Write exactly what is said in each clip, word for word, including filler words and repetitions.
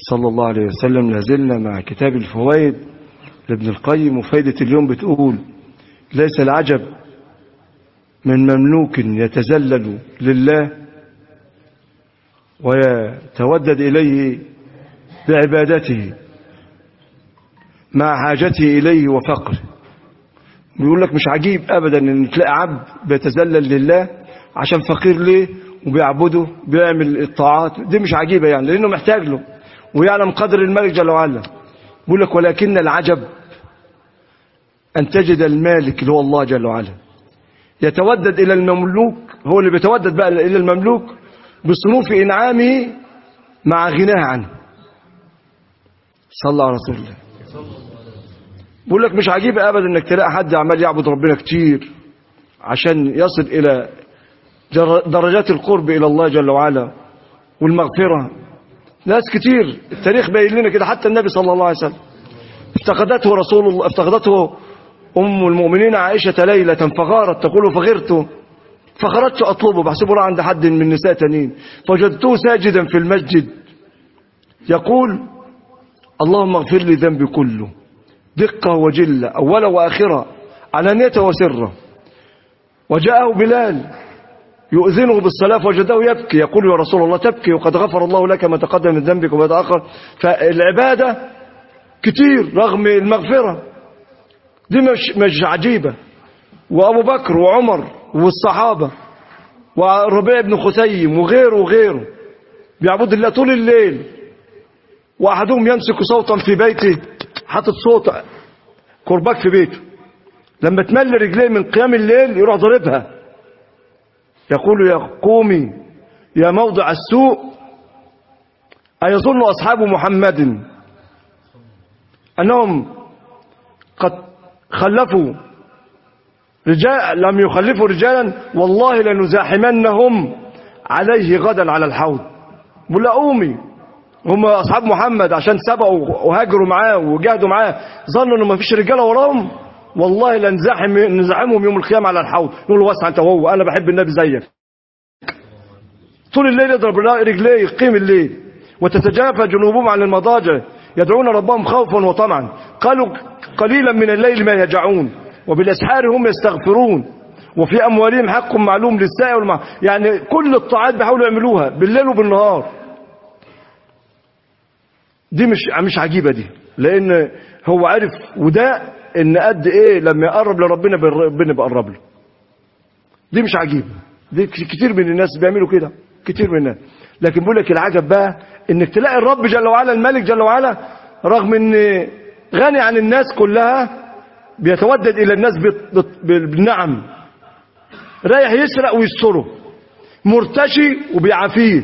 صلى الله عليه وسلم. لازلنا مع كتاب الفوائد لابن القيم، وفائدة اليوم بتقول: ليس العجب من مملوك يتذلل لله ويتودد إليه بعبادته مع حاجته إليه وفقره. بيقول لك مش عجيب أبدا أن تلاقي عبد بيتذلل لله عشان فقير ليه وبيعبده بيعمل الطاعات، دي مش عجيبة يعني، لأنه محتاج له ويعلم قدر الملك جل وعلا. بيقول لك: ولكن العجب أن تجد المالك اللي هو الله جل وعلا يتودد إلى المملوك، هو اللي بيتودد بقى إلى المملوك بصنوف إنعامه مع غناه عنه. صلى الله على رسول الله. بيقول لك مش عجيب أبدا أنك تلاقي حد عمال يعبد ربنا كتير عشان يصل إلى درجات القرب إلى الله جل وعلا والمغفرة. ناس كتير التاريخ باين لنا كده، حتى النبي صلى الله عليه وسلم افتقدته رسول الله افتقدته أم المؤمنين عائشة ليلة فغارت تقول: فغرت فخرجت أطلبه بحسبه عند حد من النساء تانين، فوجدته ساجدا في المسجد يقول: اللهم اغفر لي ذنبي كله، دقة وجلة، أولا وآخرة، علانية وسرة. وجاءه بلال يؤذنه بالصلاة فوجده يبكي يقول: يا رسول الله تبكي وقد غفر الله لك ما تقدم من ذنبك وما تأخر. فالعبادة كتير رغم المغفرة، دي مش, مش عجيبة. وأبو بكر وعمر والصحابة وربيع بن خثيم وغيره وغيره بيعبد الله طول الليل، وأحدهم يمسك صوتا في بيته، حاطط صوت كرباج في بيته، لما تمل رجليه من قيام الليل يروح ضربها يقول: يا قومي يا موضع السوء، أيظن أصحاب محمد أنهم قد خلفوا رجال لم يخلفوا رجالا، والله لنزاحمنهم عليه غدا على الحوض. بقول: قومي، هم أصحاب محمد عشان سبقوا وهاجروا معاه وجاهدوا معاه ظنوا أنه ما فيش رجالة وراهم، والله لنزاحم نزاحمهم يوم القيامة على الحوض. نقول له: واسع أنت وهو، أنا بحب النبي زيك. طول الليل يضرب رجليه يقيم الليل، وتتجافى جنوبهم عن المضاجع يدعون ربهم خوفا وطمعا، قالوا قليلا من الليل ما يهجعون وبالأسحار هم يستغفرون وفي أموالهم حق معلوم للسائل والمع... يعني كل الطاعات بيحاولوا يعملوها بالليل وبالنهار. دي مش مش عجيبة دي، لأن هو عارف وده إن قد إيه لما يقرب لربنا ربنا بيقرب له. دي مش عجيبة، دي كتير من الناس بيعملوا كده، كتير من الناس. لكن بقول لك العجب بقى إنك تلاقي الرب جل وعلا الملك جل وعلا رغم إن غني عن الناس كلها بيتودد إلى الناس بالنعم، رايح يسرق ويستره، مرتشي وبيعافيه،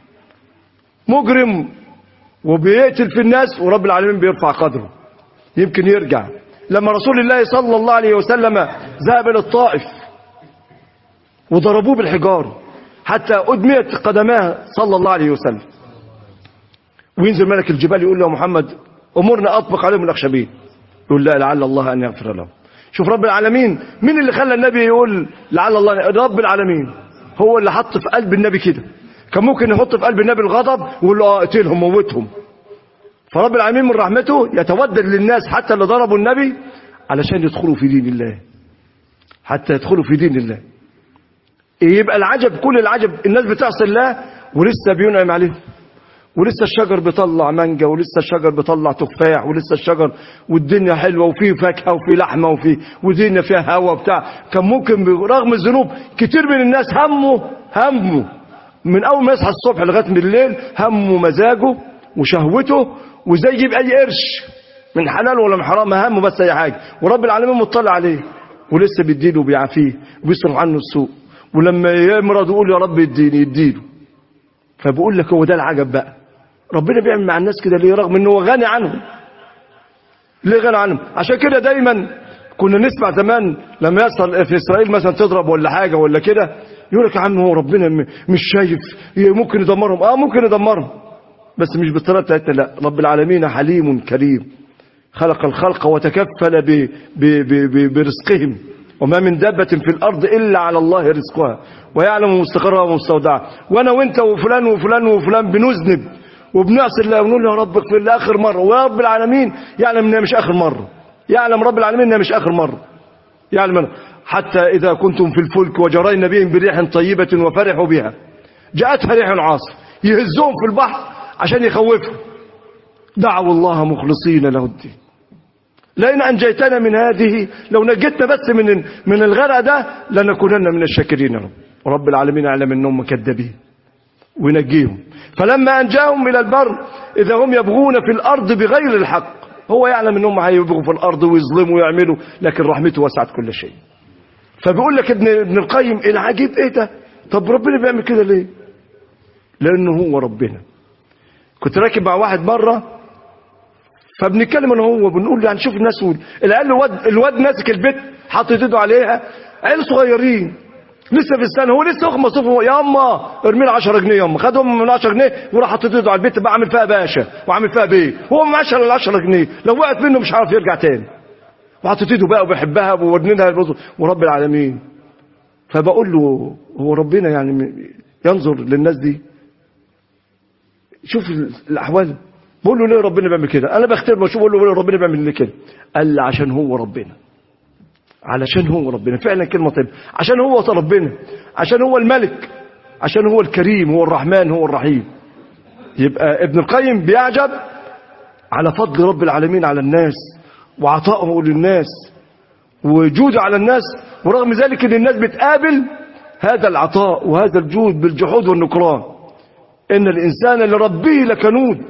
مجرم وبيقتل في الناس ورب العالمين بيرفع قدره. يمكن يرجع لما رسول الله صلى الله عليه وسلم ذهب إلى الطائف وضربوه بالحجار حتى أدميت قدماه صلى الله عليه وسلم، وينزل ملك الجبال يقول له: محمد أمرنا أطبق عليهم الأخشبين، يقول: لا، لعل الله أن يغفر لهم. شوف رب العالمين مين اللي خلى النبي يقول لعل الله؟ رب العالمين هو اللي حط في قلب النبي كده. كان ممكن يحط في قلب النبي الغضب ويقول له: اه اقتلهم موتهم. فرب العالمين من رحمته يتودد للناس حتى اللي ضربوا النبي علشان يدخلوا في دين الله، حتى يدخلوا في دين الله. يبقى العجب كل العجب الناس بتعصي الله ولسه بينعم عليهم، ولسه الشجر بيطلع مانجا، ولسه الشجر بيطلع تفاح، ولسه الشجر والدنيا حلوه وفيه فاكهه وفيه لحمه وفيه ودنيا فيها هوا بتاع. كان ممكن رغم الذنوب كتير من الناس همه همه من اول ما يصحى الصبح لغايه بالليل همه مزاجه وشهوته وازاي يجيب اي قرش من حلال ولا من حرام، همه بس اي حاجه، ورب العالمين مطلع عليه ولسه بيديله وبيعافيه وبيصرف عنه السوء، ولما يمرض يقول: يا رب اديني، يديله. فبقول لك هو ده العجب بقى، ربنا بيعمل مع الناس كده ليه رغم انه غني عنهم؟ ليه غني عنهم؟ عشان كده دايما كنا نسمع زمان لما يحصل في اسرائيل مثلا تضرب ولا حاجه ولا كده يقول لك: يا عم هو ربنا مش شايف ممكن يدمرهم؟ اه ممكن يدمرهم، بس مش بالطريقه بتاعتنا. لا، رب العالمين حليم كريم، خلق الخلق وتكفل ب ب ب برزقهم، وما من دابة في الأرض إلا على الله رزقها ويعلم مستقرها ومستودعها. وأنا وأنت وفلان وفلان وفلان بنذنب وبنعصي الله ونقول يا رب اغفر لي اخر مره، ويا رب العالمين يعلم انها مش اخر مره، يعلم رب العالمين انها مش اخر مره، يعلم. حتى اذا كنتم في الفلك وجرين بهم بريح طيبه وفرحوا بها جاءتها ريح عاصف يهزهم في البحر عشان يخوفهم، دعوا الله مخلصين له الدين لئن انجيتنا من هذه، لو نجيتنا بس من من الغرق ده لنكونن من الشاكرين. رب رب العالمين يعلم انهم مكذبين وينجيهم. فلما انجاهم الى البر اذا هم يبغون في الارض بغير الحق، هو يعلم انهم هيبغوا في الارض ويظلموا ويعملوا، لكن رحمته وسعت كل شيء. فبيقول لك ابن ابن القيم العجيب ايه ده؟ طب ربنا بيعمل كده ليه؟ لانه هو ربنا. كنت راكب مع واحد مره فبنتكلم انا هو بنقول يعني شوف الناس، العيال الواد الواد ماسك البيت حاطط ايده عليها، عيال صغيرين لسه في السنه، هو لسه اخ مصروف، يا اما ارمي له عشرة جنيه، يا اما خدهم من عشرة جنيه وراح حاطط ايده على البيت بقى عامل فيها باشا وعامل فيها بيه، هو معاش الا عشرة جنيه، لو وقعت منه مش عارف يرجع تاني، وحاطط ايده بقى وبيحبها وودنها ورب العالمين. فبقول له هو ربنا يعني ينظر للناس دي؟ شوف الاحوال. بقول له ليه ربنا بيعمل كده؟ انا بختار بشوف بقول له ليه ربنا بيعمل ليه كده؟ قال لي عشان هو ربنا، علشان هو ربنا. فعلا كلمه طيبه، عشان هو ربنا، عشان هو الملك، عشان هو الكريم، هو الرحمن، هو الرحيم. يبقى ابن القيم بيعجب على فضل رب العالمين على الناس وعطائه للناس وجوده على الناس، ورغم ذلك ان الناس بتقابل هذا العطاء وهذا الجود بالجحود والنكران. ان الانسان لربه لكنود،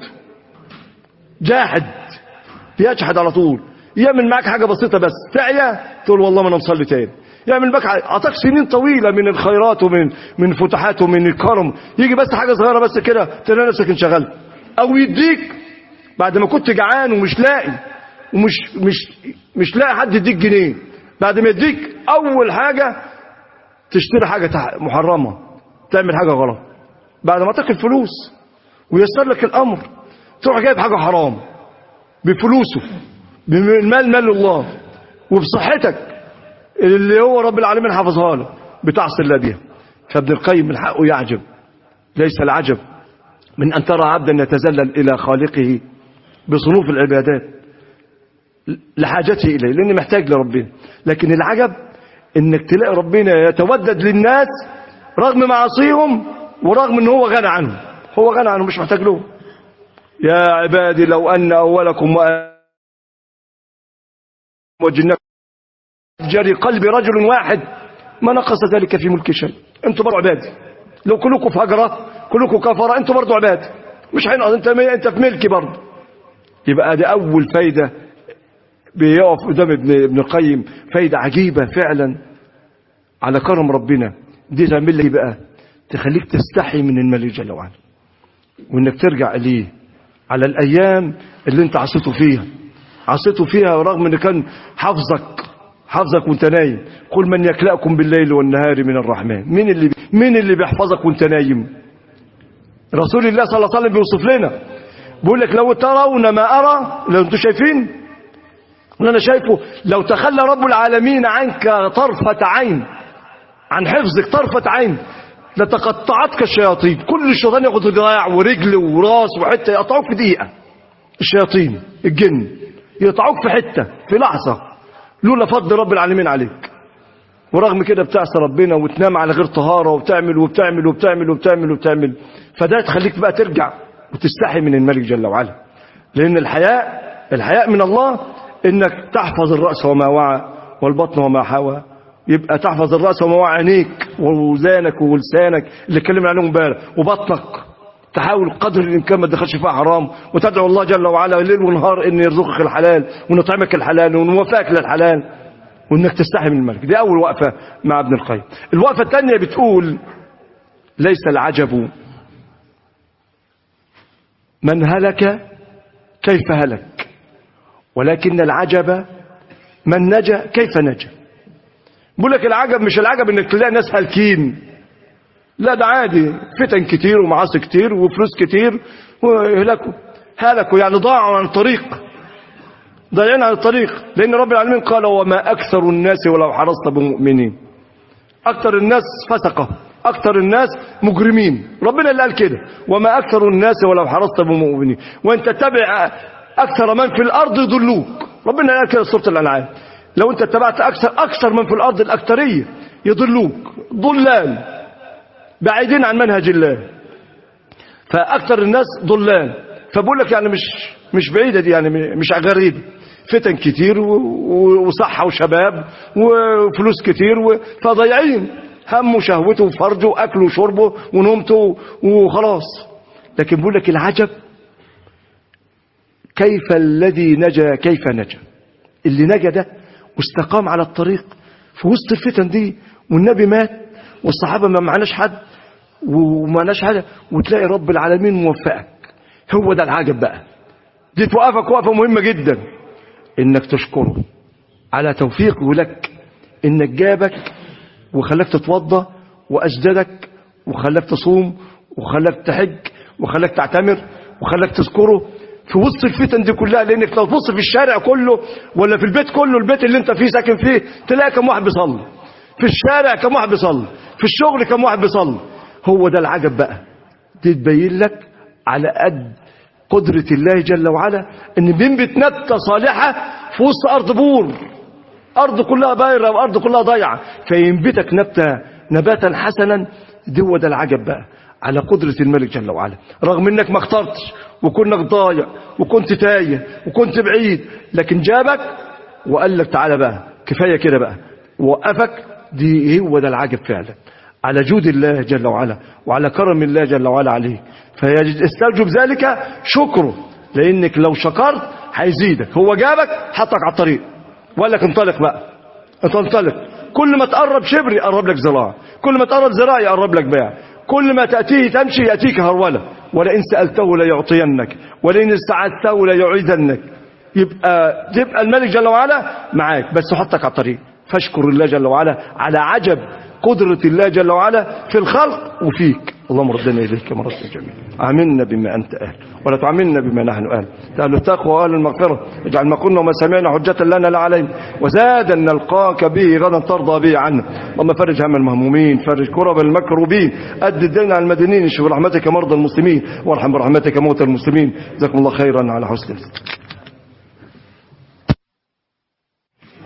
جاحد بيجحد على طول، يعمل معاك حاجه بسيطه بس تعيا تقول والله ما انا مصلي تاني، يعمل معاك عطاك سنين طويله من الخيرات ومن من فتوحات ومن الكرم، يجي بس حاجه صغيره بس كده تلاقي نفسك انشغلت، او يديك بعد ما كنت جعان ومش لاقي ومش مش مش لاقي حد يديك جنيه، بعد ما يديك اول حاجه تشتري حاجه محرمه، تعمل حاجه غلط، بعد ما تاكل فلوس ويسر لك الامر تروح جايب حاجه حرام بفلوسه، بالمال مال الله، وبصحتك اللي هو رب العالمين حافظها له بتعصي الله بيها. فابن القيم من حقه يعجب، ليس العجب من ان ترى عبدا يتذلل الى خالقه بصنوف العبادات لحاجته اليه، لانه محتاج لربنا، لكن العجب انك تلاقي ربنا يتودد للناس رغم معاصيهم ورغم ان هو غنى عنهم، هو غنى عنهم مش محتاج لهم. يا عبادي لو ان اولكم وجنكم جري قلب رجل واحد ما نقص ذلك في ملك شيء. انتوا برضو عبادي، لو كلكم فجره كلكم كفره انتوا برضو عبادي، مش هينقص، انت انت في ملكي برضو. يبقى دي اول فايده بيقف قدام ابن ابن القيم، فايده عجيبه فعلا على كرم ربنا. دي تعمل لك بقى تخليك تستحي من الملك جل وعلا، وانك ترجع اليه على الايام اللي انت عصيته فيها عصيته فيها رغم ان كان حافظك حافظك وانت نايم. قل من يكلأكم بالليل والنهار من الرحمن. مين اللي مين اللي بيحفظك وانت نايم؟ رسول الله صلى الله عليه وسلم بيوصف لنا، بيقول لك لو ترون ما ارى، لو انتم شايفين اللي انا شايفه، لو تخلى رب العالمين عنك طرفة عين، عن حفظك طرفة عين، لتقطعتك الشياطين. كل الشيطان ياخد ذراع ورجل وراس وحته يقطعوك في دقيقه، الشياطين الجن يقطعوك في حته في لحظه لولا فضل رب العالمين عليك. ورغم كده بتعصي ربنا وتنام على غير طهاره وبتعمل وبتعمل وبتعمل وبتعمل وبتعمل. فده تخليك بقى ترجع وتستحي من الملك جل وعلا، لان الحياء الحياء من الله انك تحفظ الراس وما وعى والبطن وما حوى. يبقى تحفظ الراس وما وعى، عينيك ووزانك ولسانك اللي اتكلمنا عليهم امبارح، وبطنك تحاول قدر الامكان ما تدخلش فيها حرام، وتدعو الله جل وعلا ليل ونهار ان يرزقك الحلال ونطعمك الحلال ونوفقك للحلال، وانك تستحي من الملك. دي اول وقفه مع ابن القيم. الوقفه الثانيه بتقول ليس العجب من هلك كيف هلك، ولكن العجب من نجا كيف نجا. بقول لك العجب مش العجب انك تلاقي ناس هالكين، لا ده عادي، فتن كتير ومعاصي كتير وفلوس كتير وهلكوا هلكوا يعني ضاعوا عن الطريق، ضايعين عن الطريق. لان رب العالمين قال وما اكثر الناس ولو حرصت بمؤمنين. اكثر الناس فسقه أكثر الناس مجرمين، ربنا اللي قال كده، وما أكثر الناس ولو حرصت بمؤمنين، وأنت تتبع أكثر من في الأرض يضلوك، ربنا اللي قال كده في سورة الأنعام، لو أنت اتبعت أكثر أكثر من في الأرض الأكثرية يضلوك، ضلال بعيدين عن منهج الله، فأكثر الناس ضلال. فبقول لك يعني مش مش بعيدة دي، يعني مش غريبة، فتن كتير وصحة وشباب وفلوس كتير، فضيعين هم وشهوته وفرجه وأكله وشربه ونومته وخلاص. لكن بقول لك العجب كيف الذي نجا، كيف نجا اللي نجا ده واستقام على الطريق في وسط الفتن دي، والنبي مات والصحابة ما معناش حد وما معناش حاجة، وتلاقي رب العالمين موفقك. هو ده العجب بقى، دي توقفك وقفة مهمة جدا، انك تشكره على توفيقه لك، انك جابك وخلاك تتوضى وأجددك وخلاك تصوم وخلاك تحج وخلاك تعتمر وخلاك تذكره في وسط الفتن دي كلها. لانك لو تبص في الشارع كله ولا في البيت كله، البيت اللي انت فيه ساكن فيه، تلاقي كم واحد بيصلي في الشارع، كم واحد بيصلي في الشغل، كم واحد بيصلي. هو ده العجب بقى، دي تبين لك على قد قدرة الله جل وعلا ان بينبت نبتة صالحة في وسط ارض بور، ارض كلها بايرة وارض كلها ضيعة، فينبتك نبتة نباتا حسنا. دي هو ده العجب بقى على قدرة الملك جل وعلا، رغم انك ما اخترتش وكنك ضايع وكنت تايه وكنت بعيد، لكن جابك وقال لك تعالى بقى كفاية كده بقى ووقفك. دي هو ده العجب فعلا على جود الله جل وعلا وعلى كرم الله جل وعلا عليك. فيستوجب ذلك شكره، لانك لو شكرت هيزيدك. هو جابك حطك على الطريق وقال لك انطلق بقى، انطلق. كل ما تقرب شبر يقرب لك ذراع، كل ما تقرب ذراع يقرب لك باع، كل ما تأتيه تمشي يأتيك هرولة، ولئن سألته ليعطينك ولئن استعذته ليعيذنك. يبقى تبقى الملك جل وعلا معاك، بس حطك على الطريق. فاشكر الله جل وعلا على عجب قدرة الله جل وعلا في الخلق وفيك. اللهم ردنا إليك مرة جميلة، عاملنا بما أنت أهل ولا تعاملنا بما نحن أهل. أهل التقوى وأهل المغفرة، اجعل ما قلنا وما سمعنا حجة لنا لا علينا، وزادا نلقاك به غدا ترضى به عنا. اللهم فرج هم المهمومين، فرج كرب المكروبين، أد الدين على المدينين، اشف برحمتك مرضى المسلمين، وارحم برحمتك موتى المسلمين. جزاكم الله خيرا على حسن